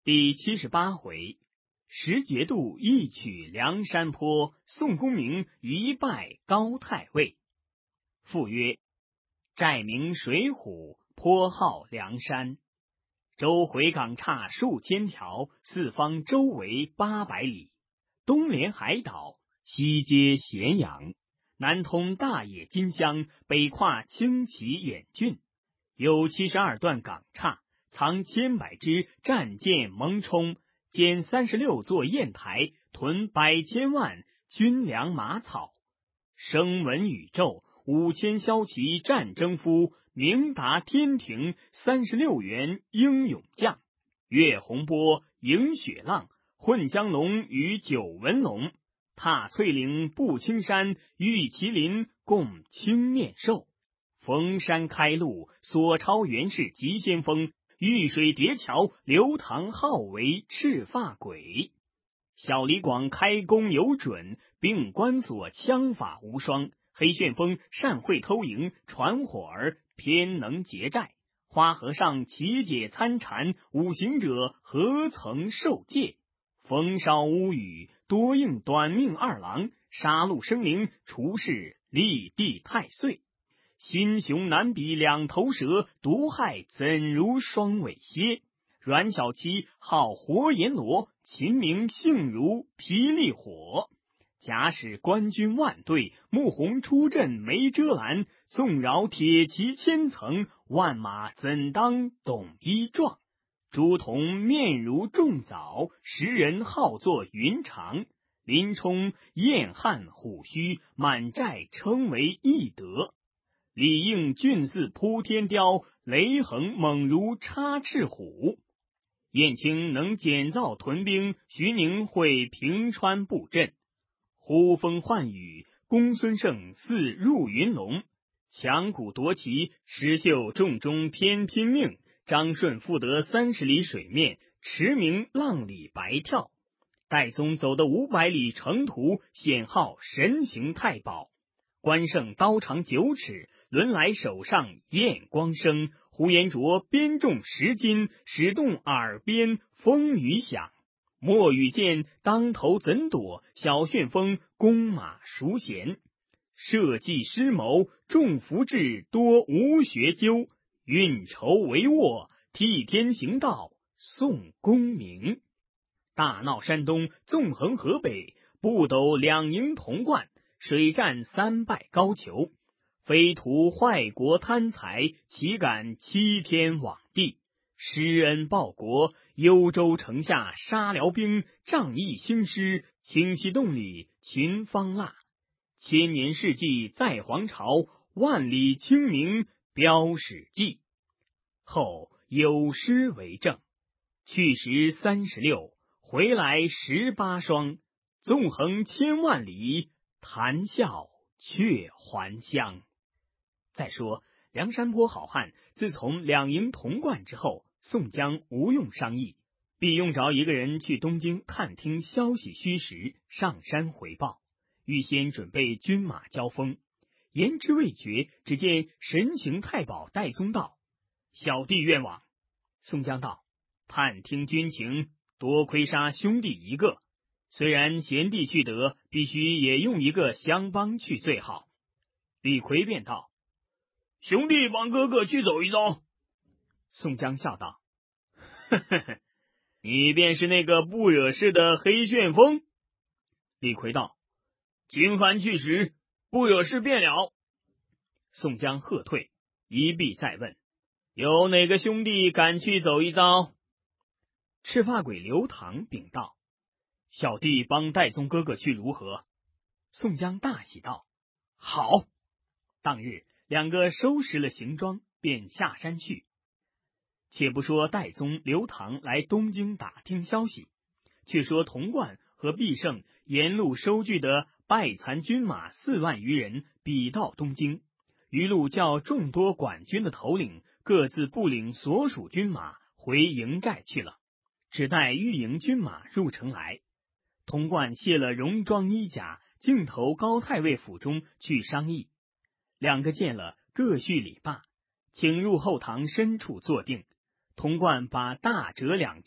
第78回，石节度一取梁山坡，宋公明一败高太尉。赋曰：寨名水浒，坡号梁山。州回港岔数千条，四方周围800里，东连海岛，西接咸阳，南通大冶金乡，北跨清祁兖郡，有72段港岔，藏千百支战舰蒙冲，建36座砚台，屯百千万军粮马草，声闻宇宙5000骁骑战征夫，明达天庭36员英勇将，岳洪波迎雪浪，混江龙与九纹龙，踏翠岭步青山，遇麒麟共青面兽，逢山开路，索超原是急先锋，遇水叠桥，刘唐号为赤发鬼。小李广开弓有准，并关索枪法无双，黑旋风善会偷营，传火儿偏能劫寨，花和尚奇解参禅，五行者何曾受戒，风烧乌雨多应短命二郎，杀戮生灵除是立地太岁，心雄难比两头蛇，毒害怎如双尾蝎，阮小七号活阎罗，秦明性如霹雳火，假使官军万队，穆弘出阵没遮拦，纵扰铁骑千层，万马怎当董一状，朱仝面如重枣，时人好作云长，林冲燕汉虎须，满寨称为义德，李应俊似扑天雕，雷横猛如插翅虎，燕青能减造屯兵，徐宁会平川布阵，呼风唤雨，公孙胜似入云龙，强鼓夺旗，石秀重中偏拼命，张顺复得30里水面，驰名浪里白跳，戴宗走得500里程途，险号神行太保，关胜刀长9尺，轮来手上焰光生，呼延灼鞭重10斤，使动耳边风雨响，莫羽见当头怎躲，小旋风弓马熟娴，社稷失谋，众福至多无学究，运筹帷幄，替天行道，宋公明。大闹山东，纵横河北，不斗2营同冠，水战3败高俅，非图坏国贪财，岂敢欺天罔地，施恩报国，幽州城下杀辽兵，仗义兴师，清溪洞里擒方腊，千年事迹在皇朝，万里清明标史记。后有诗为证：去时36，回来18双，纵横千万里，谈笑却还乡。再说梁山泊好汉自从2营同冠之后，宋江无用商议，必用着一个人去东京探听消息虚实，上山回报，预先准备军马交锋。言之未决，只见神行太保戴宗道：小弟愿往。宋江道：探听军情，多亏杀兄弟一个，虽然贤弟去得，必须也用一个相帮去最好。李逵便道：兄弟帮哥哥去走一遭。宋江笑道：呵呵呵，你便是那个不惹事的黑旋风。李逵道：今番去时，不惹事便了。宋江喝退，一必再问：有哪个兄弟敢去走一遭？赤发鬼刘唐禀道：小弟帮戴宗哥哥去如何？宋江大喜道：好。当日两个收拾了行装，便下山去。且不说戴宗、刘唐来东京打听消息，却说童贯和毕胜沿路收聚的败残军马4万余人，比到东京，余路叫众多管军的头领各自部领所属军马回营寨去了，只待御营军马入城来。童贯卸了戎装衣甲，径投高太尉府中去商议。两个见了，各叙礼罢，请入后堂深处坐定。童贯把大折2阵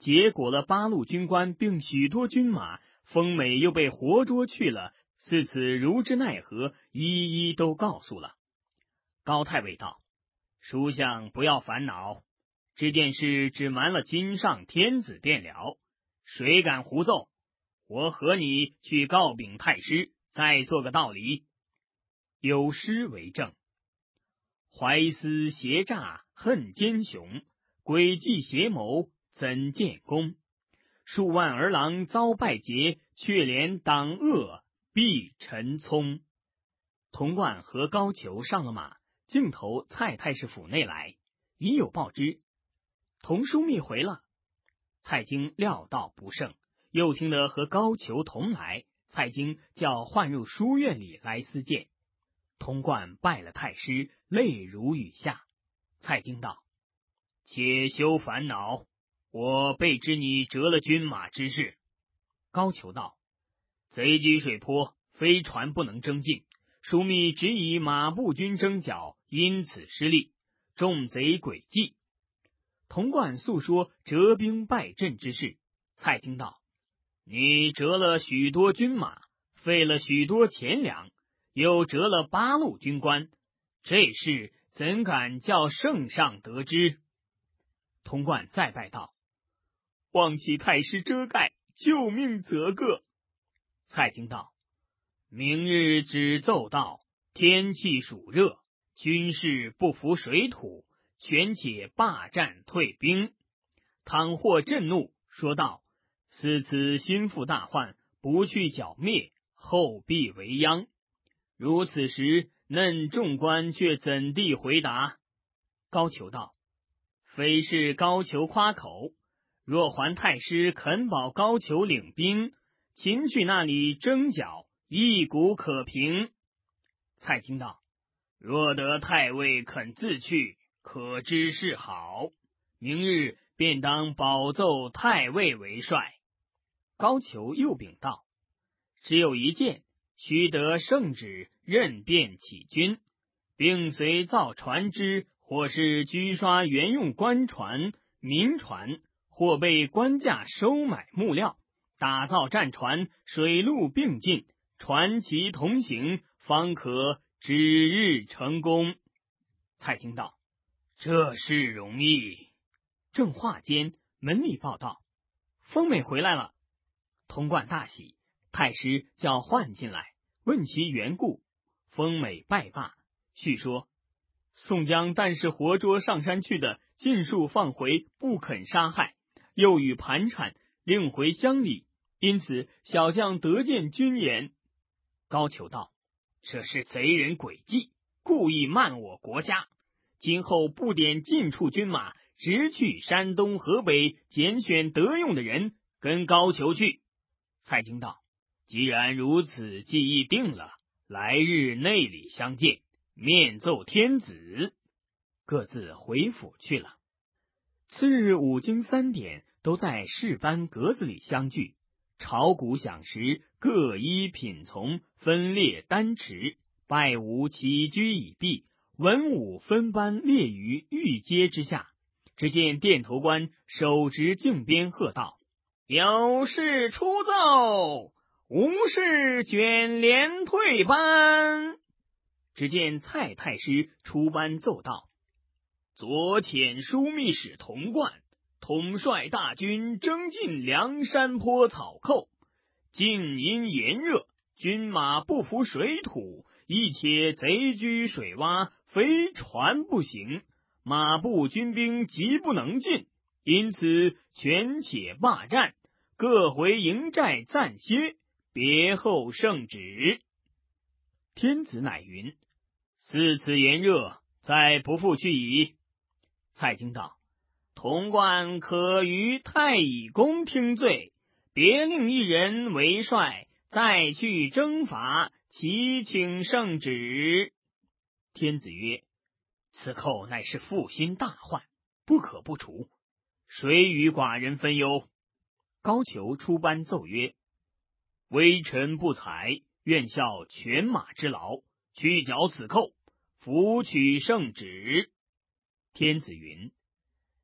结果了8路军官并许多军马，丰美又被活捉去了，四此如之奈何，一一都告诉了。高太尉道：书相不要烦恼，这件事只瞒了今上天子便了，谁敢胡奏？我和你去告禀太师，再做个道理。有诗为证：怀思胁诈恨奸雄，诡计邪谋怎见功？数万儿郎遭败劫，却怜党恶必陈聪。童贯和高俅上了马，径投蔡太师府内来，已有报之。童枢密回了。蔡京料到不胜，又听得和高俅同来，蔡京叫唤入书院里来私见。童贯拜了太师，泪如雨下。蔡京道：且休烦恼，我备知你折了军马之事。高俅道：贼居水泊，非船不能征进，枢密只以马步军征剿，因此失利，众贼诡计。童贯诉说折兵败阵之事。蔡京道：你折了许多军马，费了许多钱粮，又折了8路军官，这事怎敢叫圣上得知？童贯再拜道：望其太师遮盖，救命则个。蔡京道：明日只奏道，天气暑热，军事不服水土，权且罢战退兵。倘或震怒，说道：似此心腹大患，不去剿灭，后必为殃。如此时，嫩众官却怎地回答？高俅道：非是高俅夸口，若还太师肯保高俅领兵，秦去那里征剿，一鼓可平。蔡京道：若得太尉肯自去，可知是好，明日便当保奏太尉为帅。高俅又禀道：只有一件，须得圣旨，任便起军，并随造船只，或是居刷原用官船、民船，或被官价收买木料，打造战船，水陆并进，船旗同行，方可指日成功。蔡京道：这事容易。正话间，门里报道：丰美回来了。童贯大喜，太师叫唤进来，问其缘故。丰美拜罢，叙说宋江但是活捉上山去的，尽数放回，不肯杀害，又与盘缠，令回乡里，因此小将得见军言。高俅道：这是贼人诡计，故意慢我国家，今后不点近处军马，直去山东河北，拣选得用的人，跟高俅去。蔡京道：既然如此，计议定了，来日内里相见，面奏天子。各自回府去了。次日5更3点，都在士班格子里相聚，朝鼓响时，各依品从，分列单持，拜武起居已毕，文武分班列于御阶之下。只见殿头官手执镜鞭喝道：有事出奏，无事卷帘退班。只见蔡太师出班奏道：左遣枢密使童贯统帅大军征进梁山坡草寇，近因炎热，军马不服水土，亦且贼居水洼，非船不行，马步军兵急不能进，因此权且罢战，各回营寨暂歇，别后圣旨。天子乃云：似此炎热，再不复去矣。蔡京道：童贯可于太乙宫听罪，别令一人为帅，再去征伐，祈请圣旨。天子曰：此寇乃是负心大患，不可不除，谁与寡人分忧？高俅出班奏曰：微臣不才，愿效犬马之劳，去剿此寇，扶取圣旨。天子云：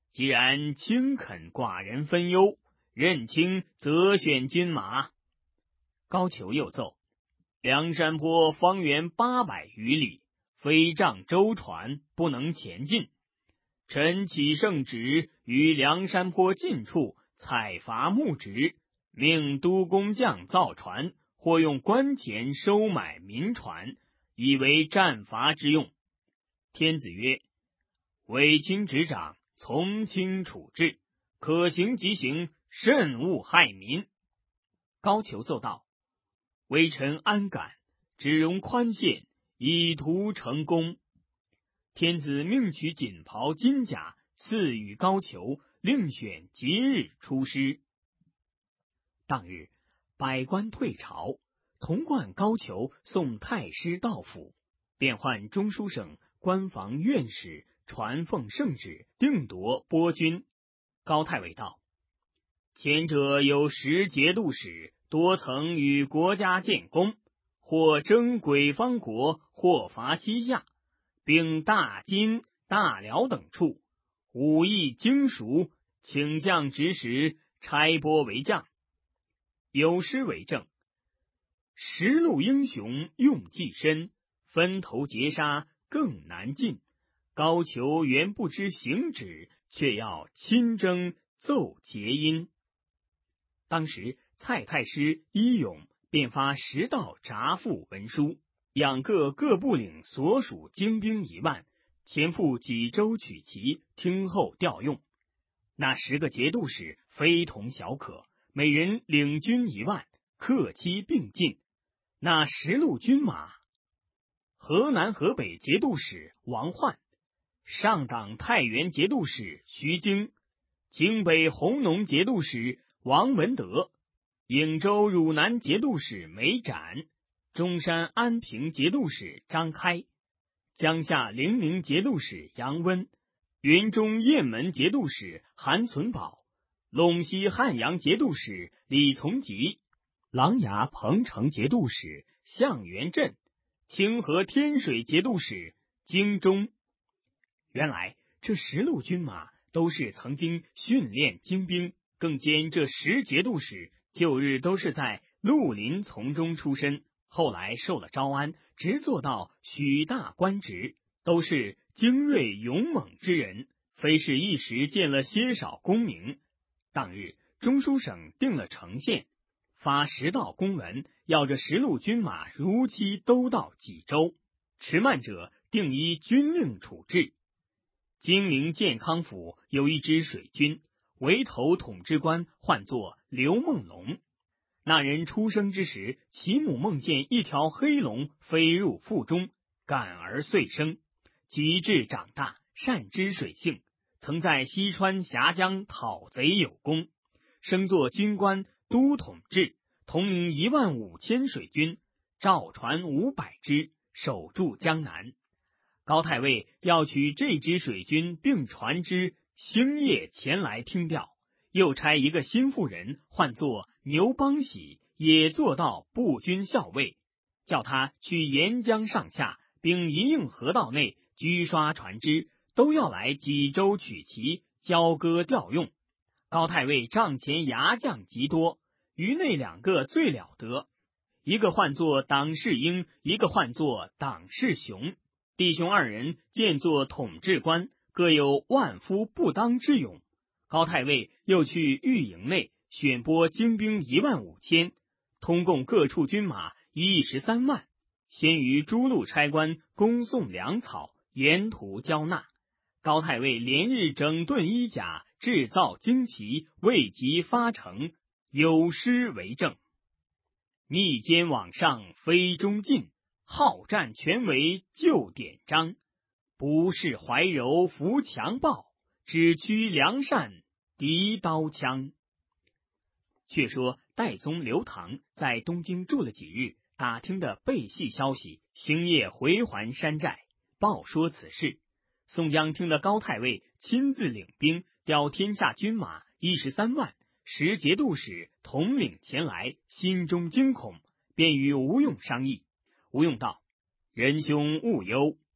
既然卿肯寡人分忧，任卿择选军马。高俅又奏：梁山坡方圆800余里，飞仗舟船，不能前进。臣起圣旨，于梁山坡近处采伐木植，命督工匠造船，或用官钱收买民船，以为战伐之用。天子曰：委卿执掌，从轻处置，可行即行，慎勿害民。高俅奏道：微臣安敢，只容宽限，以图成功。天子命取锦袍金甲，赐予高俅，另选吉日出师。当日，百官退朝，童贯高俅送太师到府，便唤中书省官房院使传奉圣旨，定夺拨军。高太尉道：前者有10节度使，多曾与国家建功，或征鬼方国，或伐西夏，并大金、大辽等处，武艺精熟，请将指使，差拨为将。有诗为证：十路英雄用计深，分头截杀更难尽。高俅原不知行止，却要亲征奏节音。当时蔡太师伊勇便发10道札付文书，养各部领所属精兵1万，前赴济州取齐，听候调用。那10个节度使非同小可，每人领军1万，克期并进。那10路军马，河南河北节度使王焕，上党太原节度使徐经，京北弘农节度使王文德，颍州汝南节度使梅展，中山安平节度使张开，江夏灵明节度使杨温，云中雁门节度使韩存宝，陇西汉阳节度使李从吉，琅琊彭城节度使向元镇，清河天水节度使京中。原来这10路军马都是曾经训练精兵，更兼这10节度使旧日都是在绿林从中出身，后来受了招安，直做到许大官职，都是精锐勇猛之人，非是一时见了些少功名。当日中书省定了城县，发10道公文，要这10路军马如期都到济州，迟慢者定依军令处置。金陵健康府有一支水军，为头统治官唤作刘梦龙。那人出生之时，其母梦见一条黑龙飞入腹中，感而遂生，及至长大，善知水性，曾在西川峡江讨贼有功，升作军官都统制，统领15000水军，赵船500只，守住江南。高太尉要取这支水军并船只，星夜前来听调，又差一个心腹人唤作牛邦喜，也做到步军校尉，叫他去沿江上下，并一应河道内居刷船只，都要来济州取齐，交割调用。高太尉帐前牙将极多，于内2个最了得，一个唤作党士英，一个唤作党士雄。弟兄2人见作统治官，各有万夫不当之勇。高太尉又去御营内选拨精兵15000，通共各处军马113万，先于诸路差官恭送粮草，沿途交纳。高太尉连日整顿衣甲，制造旌旗，未及发成，有诗为证：逆奸往上非中进，好战全为旧典章。不是怀柔服强暴，只驱良善敌刀枪。却说代宗刘唐在东京住了几日，打听的背细消息，星夜回还山寨，报说此事。宋江听得高太尉亲自领兵，调天下军马13万，10节度使统领前来，心中惊恐，便与吴用商议。吴用道：仁兄勿忧，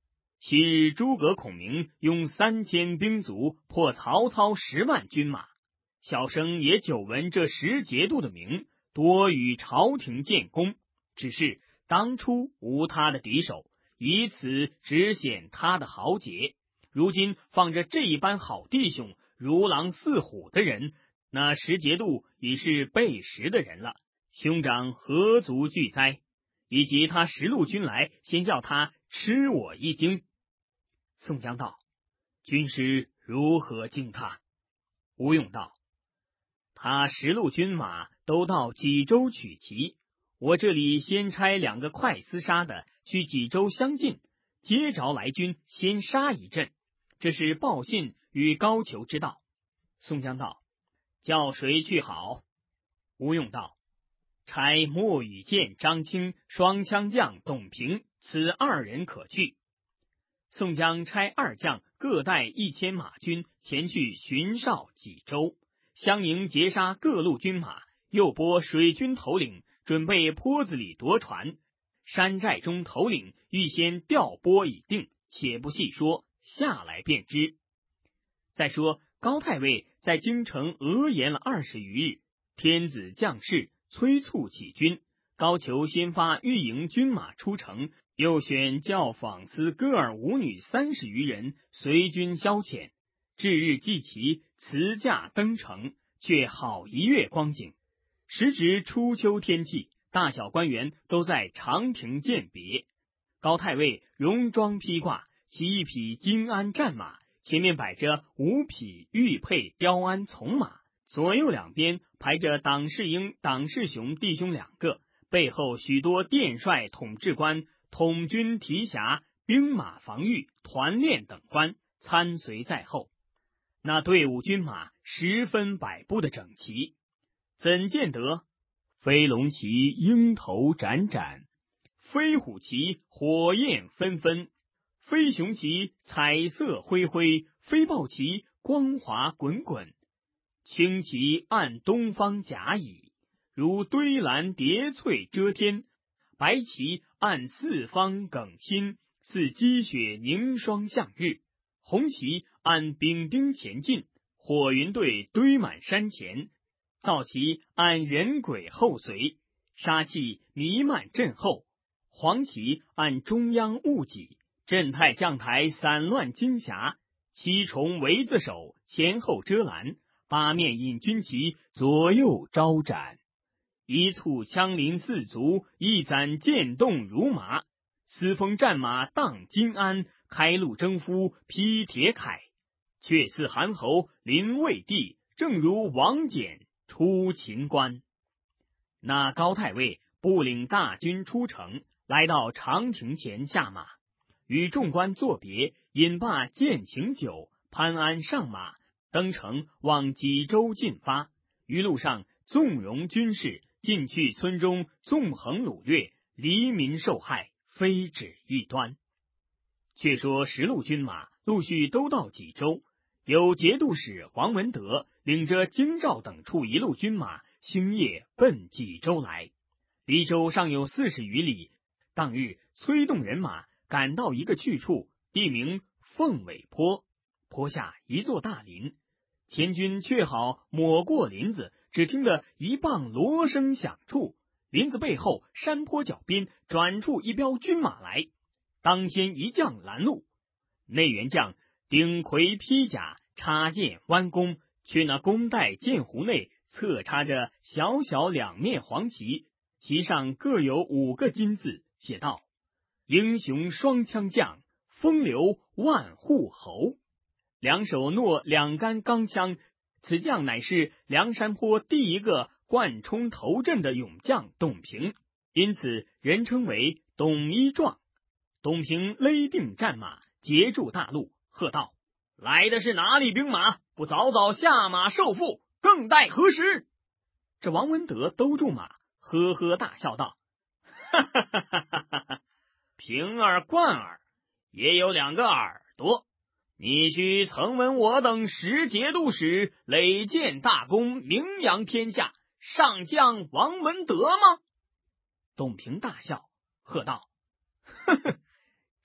昔日诸葛孔明用3000兵卒破曹操10万军马，小生也久闻这石节度的名，多与朝廷建功，只是当初无他的敌手，以此只显他的豪杰。如今放着这一般好弟兄，如狼似虎的人，那石节度已是背时的人了，兄长何足惧哉？以及他10路军来，先叫他吃我一惊。宋江道：军师如何敬他？吴用道：他10路军马都到济州取齐，我这里先差2个快厮杀的去济州相近，接着来军，先杀一阵，这是报信与高俅之道。宋江道：叫谁去好？吴用道：差莫羽见、张清、双枪将董平，此2人可去。宋江差2将各带1000马军前去巡哨济州，相迎截杀各路军马，又拨水军头领准备坡子里夺船，山寨中头领预先调拨已定，且不细说，下来便知。再说高太尉在京城额延了20余日，天子降事，催促起军。高俅先发御营军马出城，又选教坊司歌尔舞女30余人随军消遣。至日祭旗，辞驾登城，却好1月光景。时值初秋天气，大小官员都在长亭饯别。高太尉戎装披挂，骑1匹金鞍战马，前面摆着5匹玉佩雕鞍从马，左右两边排着党世英、党世雄弟兄2个，背后许多殿帅、统制官、统军提辖、兵马防御、团练等官参随在后。那队伍军马10分摆布的整齐，怎见得飞龙旗鹰头展展，飞虎旗火焰纷纷，飞熊旗彩色恢恢，飞豹旗光华滚滚，青旗按东方甲乙，如堆栏叠翠遮天，白旗按四方耿新，似积雪凝霜向日，红旗按丙丁前进，火云队堆满山前，皂旗按人鬼后随，杀气弥漫阵后，黄旗按中央戊己，镇太将台散乱金匣，七重围子手前后遮拦，八面引军旗左右招展，一簇枪林四足，一攒箭动如麻，司风战马荡金鞍，开路征夫披铁铠，却似韩侯临魏帝，正如王翦出秦关。那高太尉不领大军出城，来到长亭前下马，与众官作别，饮罢饯请酒，攀鞍上马，登城往济州进发。于路上纵容军士，进去村中纵横掳掠，黎民受害，非止欲端。却说10路军马陆续都到济州，有节度使黄文德领着京兆等处1路军马，星夜奔济州来。离州尚有40余里，当日催动人马赶到一个去处，地名凤尾坡，坡下一座大林，前军却好抹过林子，只听得一棒锣声响处，林子背后山坡脚边转出一彪军马来，当先一将拦路，内员将顶盔披甲，插剑弯弓，却那弓带箭壶内侧插着小小2面黄旗，旗上各有5个金字，写道：英雄双枪将，风流万户侯。两手握2杆钢枪，此将乃是梁山坡第一个贯冲头阵的勇将董平，因此人称为董一壮。董平勒定战马，截住大路，喝道：来的是哪里兵马？不早早下马受缚，更待何时？这王文德兜住马，呵呵大笑道：哈哈哈哈哈哈！平儿贯儿也有2个耳朵，你须曾闻我等10节度使累建大功，名扬天下，上将王文德吗？董平大笑，喝道：呵呵，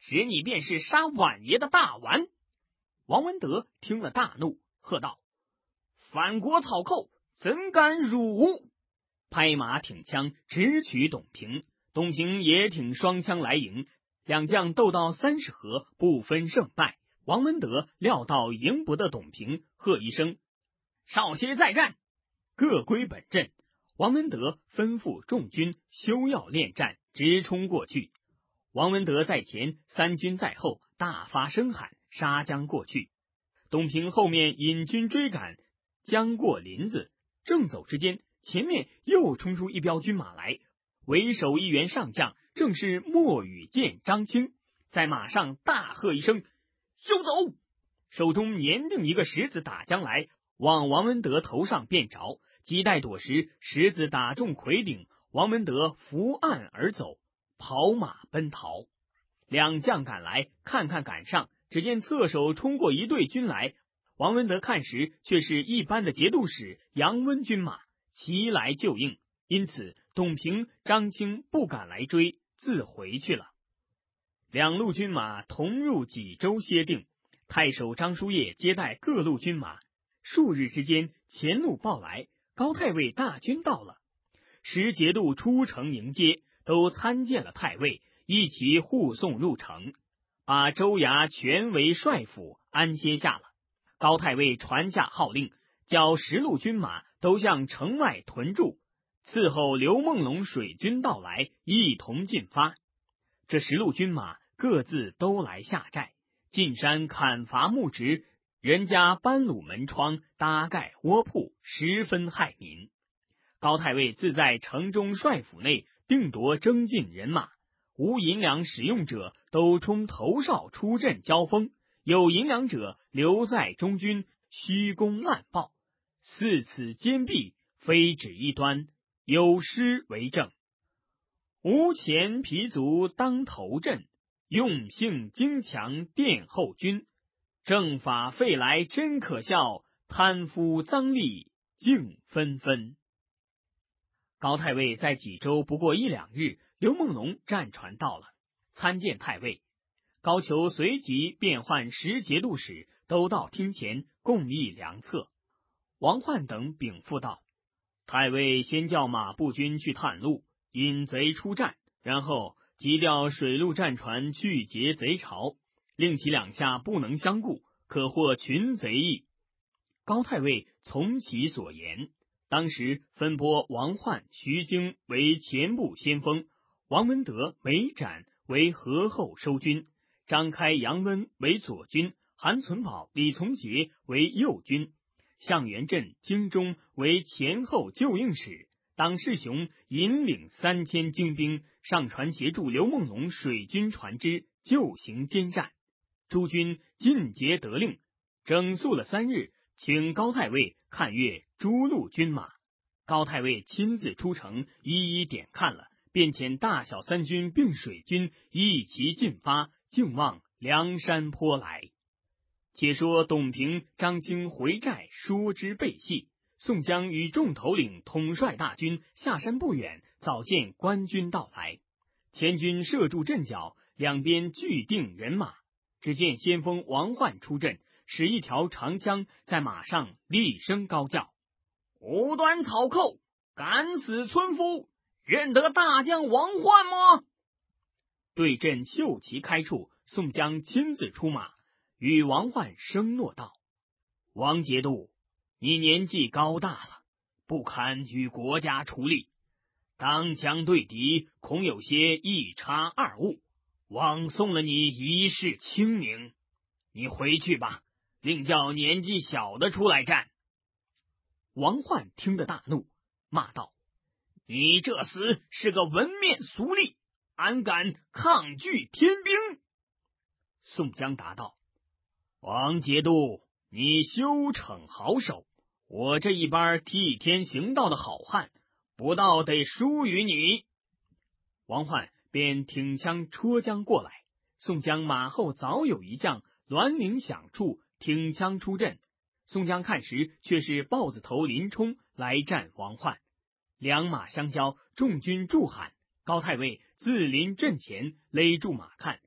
使你便是杀宛爷的大腕。王文德听了大怒，喝道：反国草寇，怎敢辱吾！拍马挺枪，直取董平。董平也挺双枪来迎，两将斗到30合，不分胜败。王文德料到赢不得董平，喝一声：少歇再战！各归本阵。王文德吩咐众军休要恋战，直冲过去。王文德在前，3军在后，大发声喊，杀将过去。董平后面引军追赶，将过林子，正走之间，前面又冲出一彪军马来，为首一员上将，正是莫羽见张清，在马上大喝一声：休走！手中捻定一个石子打将来，往王文德头上便着，急待躲时，石子打中魁顶，王文德伏岸而走，跑马奔逃。两将赶来，看看赶上，只见侧手冲过一队军来，王文德看时，却是一般的节度使杨温军马，齐来救应，因此董平、张清不敢来追，自回去了。两路军马同入济州歇定，太守张叔夜接待各路军马。数日之间，前路报来，高太尉大军到了。10节度出城迎接，都参见了太尉，一起护送入城，把州衙全为帅府安歇下了。高太尉传下号令，叫10路军马都向城外屯驻，伺候刘梦龙水军到来，一同进发。这10路军马各自都来下寨，进山砍伐木植，人家搬掳门窗，搭盖窝铺，十分害民。高太尉自在城中帅府内定夺征进人马，无银两使用者都充头哨出阵交锋，有银两者留在中军，虚功滥报。似此坚壁，非止一端，有诗为证：无前皮卒当头阵，用性精强殿后军。政法废来真可笑，贪腐赃吏竟纷纷。高太尉在济州不过1、2日，刘梦龙战船到了，参见太尉。高俅随即便唤10节度使都到厅前共议良策。王焕等禀赋道：太尉先叫马步军去探路，引贼出战，然后急调水陆战船去劫贼巢，令其两下不能相顾，可获群贼意。高太尉从其所言，当时分拨王焕、徐经为前部先锋，王文德、梅展为合后收军，张开、杨温为左军，韩存宝、李从杰为右军，向元镇、京中为前后救应使。党世雄引领3000精兵上船协助刘梦龙水军船只，就行监战。诸军尽皆得令，整肃了3日，请高太尉看阅诸路军马。高太尉亲自出城，一一点看了，便遣大小3军并水军一齐进发，径往梁山坡来。且说董平、张清回寨，说之备细。宋江与众头领统帅大军下山不远，早见官军到来，前军设住阵脚，两边俱定人马。只见先锋王焕出阵，使一条长枪在马上厉声高叫：无端草寇，敢死村夫，认得大将王焕吗？对阵秀旗开处，宋江亲自出马，与王焕声诺道：王节度，你年纪高大了，不堪与国家出力，当枪对敌，恐有些一差二误，枉送了你一世清名。你回去吧，另叫年纪小的出来战。王焕听得大怒，骂道：你这厮是个文面俗吏，安敢抗拒天兵？宋江答道：王节度，你休逞好手，我这一班替天行道的好汉，不到得输于你。王焕便挺枪戳将过来，宋江马后早有一将銮铃响处，挺枪出阵。宋江看时，却是豹子头林冲来战王焕，两马相交，众军助喊。高太尉自临阵前勒住马看，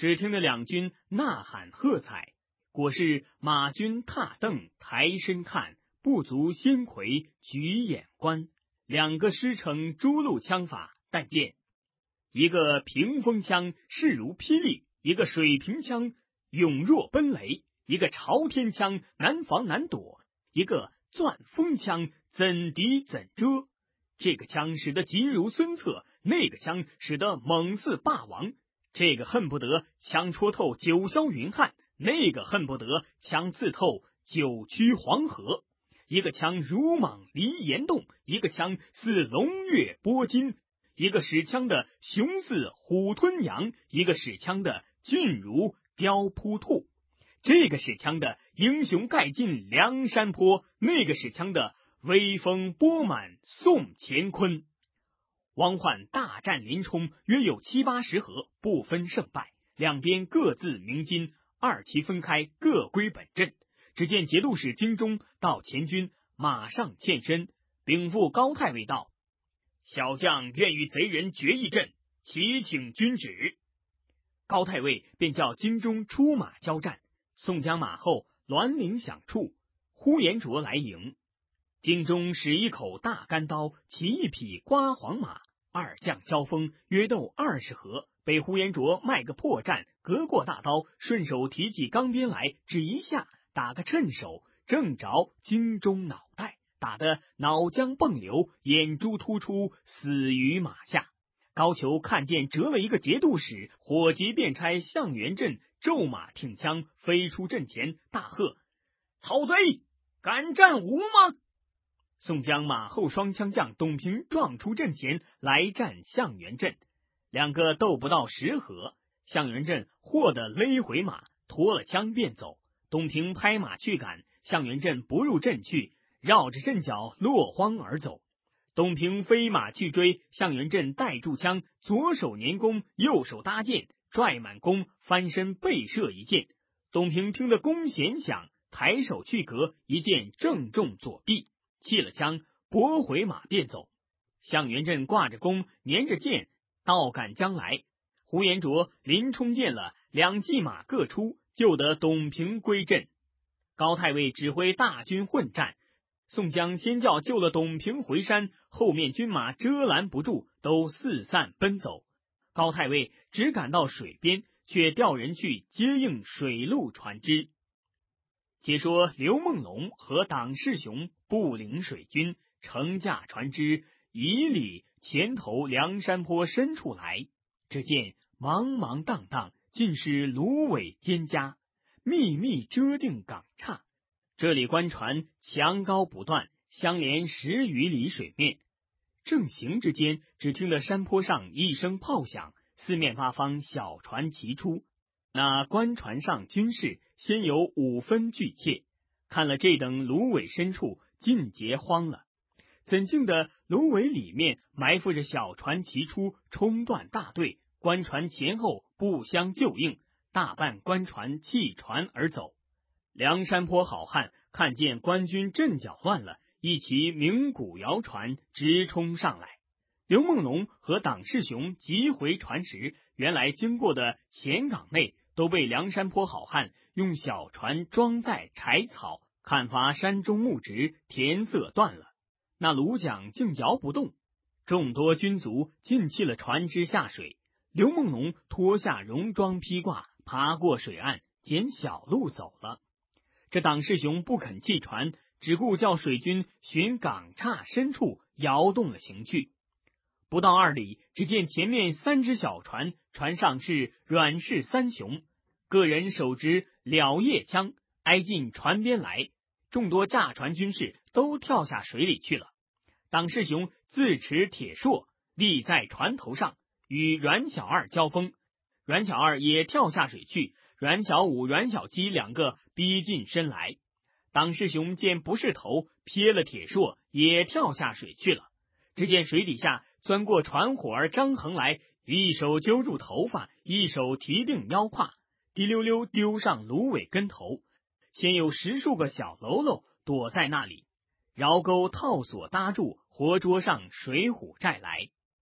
只听得两军呐喊喝彩，果是马军踏凳抬身看，不足先魁举眼观。两个师承诸路枪法，但见一个屏风枪势如霹雳，一个水平枪勇若奔雷，一个朝天枪难防难躲，一个钻风枪怎敌怎遮。这个枪使得急如孙策，那个枪使得猛似霸王。这个恨不得枪戳透九霄云汉，那个恨不得枪刺透九曲黄河。一个枪如蟒离岩洞，一个枪似龙跃波津。一个使枪的雄似虎吞羊，一个使枪的俊如雕扑兔。这个使枪的英雄盖尽梁山坡，那个使枪的威风波满宋乾坤。汪焕大战林冲约有70-80合，不分胜败，两边各自鸣金，二旗分开，各归本阵。只见节度使京中到前军，马上欠身，禀赋高太尉道：小将愿与贼人决一阵，祈请君旨。高太尉便叫京中出马交战。宋江马后銮铃响处，呼延灼来迎。京中使一口大干刀，骑一匹刮黄马，二将交锋，约斗20合，被呼延灼卖个破绽，隔过大刀，顺手提起钢鞭来，只一下，打个趁手，正着京中脑袋，打得脑浆迸流，眼珠突出，死于马下。高俅看见折了一个节度使，火急便差向元镇骤马挺枪飞出阵前，大喝：曹贼，敢战吾吗？宋江马后双枪将董平撞出阵前来战向元镇，两个斗不到10合，向元镇霍得勒回马，脱了枪便走。董平拍马去赶，向元镇不入阵去，绕着阵脚落荒而走。董平飞马去追，向元镇带住枪，左手拈弓，右手搭箭，拽满弓，翻身背射一箭。董平听得弓弦响，抬手去格，一箭正中左臂，弃了枪，拨回马便走。向元镇挂着弓，粘着箭，倒赶将来。呼延灼、林冲见了，两骑马各出，救得董平归阵。高太尉指挥大军混战，宋江先叫救了董平回山，后面军马遮拦不住，都四散奔走。高太尉只赶到水边，却调人去接应水陆船只。且说刘梦龙和党世雄不领水军，乘驾船只，以里前头梁山坡深处来。只见茫茫荡荡，尽是芦苇蒹葭，密密遮定港岔。这里官船墙高不断，相连10余里水面。正行之间，只听得山坡上一声炮响，四面八方小船齐出。那官船上军士先有5分惧怯，看了这等芦苇深处，尽皆慌了。怎竟的芦苇里面埋伏着小船齐出，冲断大队，官船前后不相救应，大半官船弃船而走。梁山坡好汉看见官军阵脚乱了，一齐鸣鼓摇船，直冲上来。刘梦龙和党世雄急回船时，原来经过的前港内都被梁山坡好汉用小船装载柴草，砍伐山中木植，填塞断了。那芦桨竟摇不动，众多军卒尽弃了船只下水。刘梦龙脱下戎装披挂，爬过水岸，捡小路走了。这党世雄不肯弃船，只顾叫水军寻港岔深处摇动了行去。不到2里，只见前面3只小船，船上是阮氏3雄，个人手执了叶枪，挨近船边来。众多驾船军士都跳下水里去了。党世雄自持铁槊，立在船头上，与阮小二交锋。阮小二也跳下水去，阮小五、阮小七2个逼近身来。党世雄见不是头，撇了铁槊，也跳下水去了。只见水底下钻过船伙儿张衡来，一手揪住头发，一手提定腰胯，滴溜溜丢上芦苇根头。先有10数个小喽啰躲在那里，绕钩套索搭住，活捉上水浒寨来。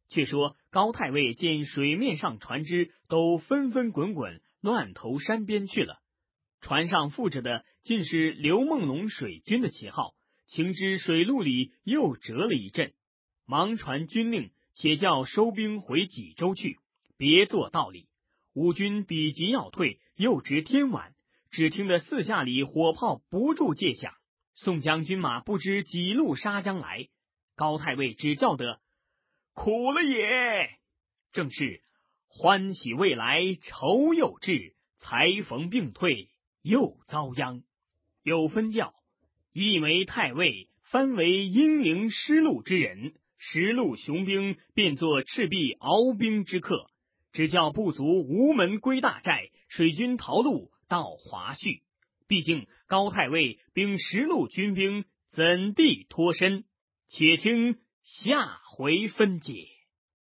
却说高太尉见水面上船只都纷纷滚滚乱投山边去了，船上附着的尽是刘梦龙水军的旗号，情知水路里又折了一阵，忙传军令，且叫收兵回济州去，别做道理。吴军比急要退，又值天晚，只听得四下里火炮不住借响，宋江军马不知几路杀将来。高太尉只叫得苦了也，正是欢喜未来愁又至，才逢病退又遭殃。有分教，一枚太尉番为英灵失路之人，十路雄兵变作赤壁鏖兵之客，只叫部族无门归大寨，水军逃路到华胥。毕竟高太尉兵十路军兵怎地脱身？且听下回分解。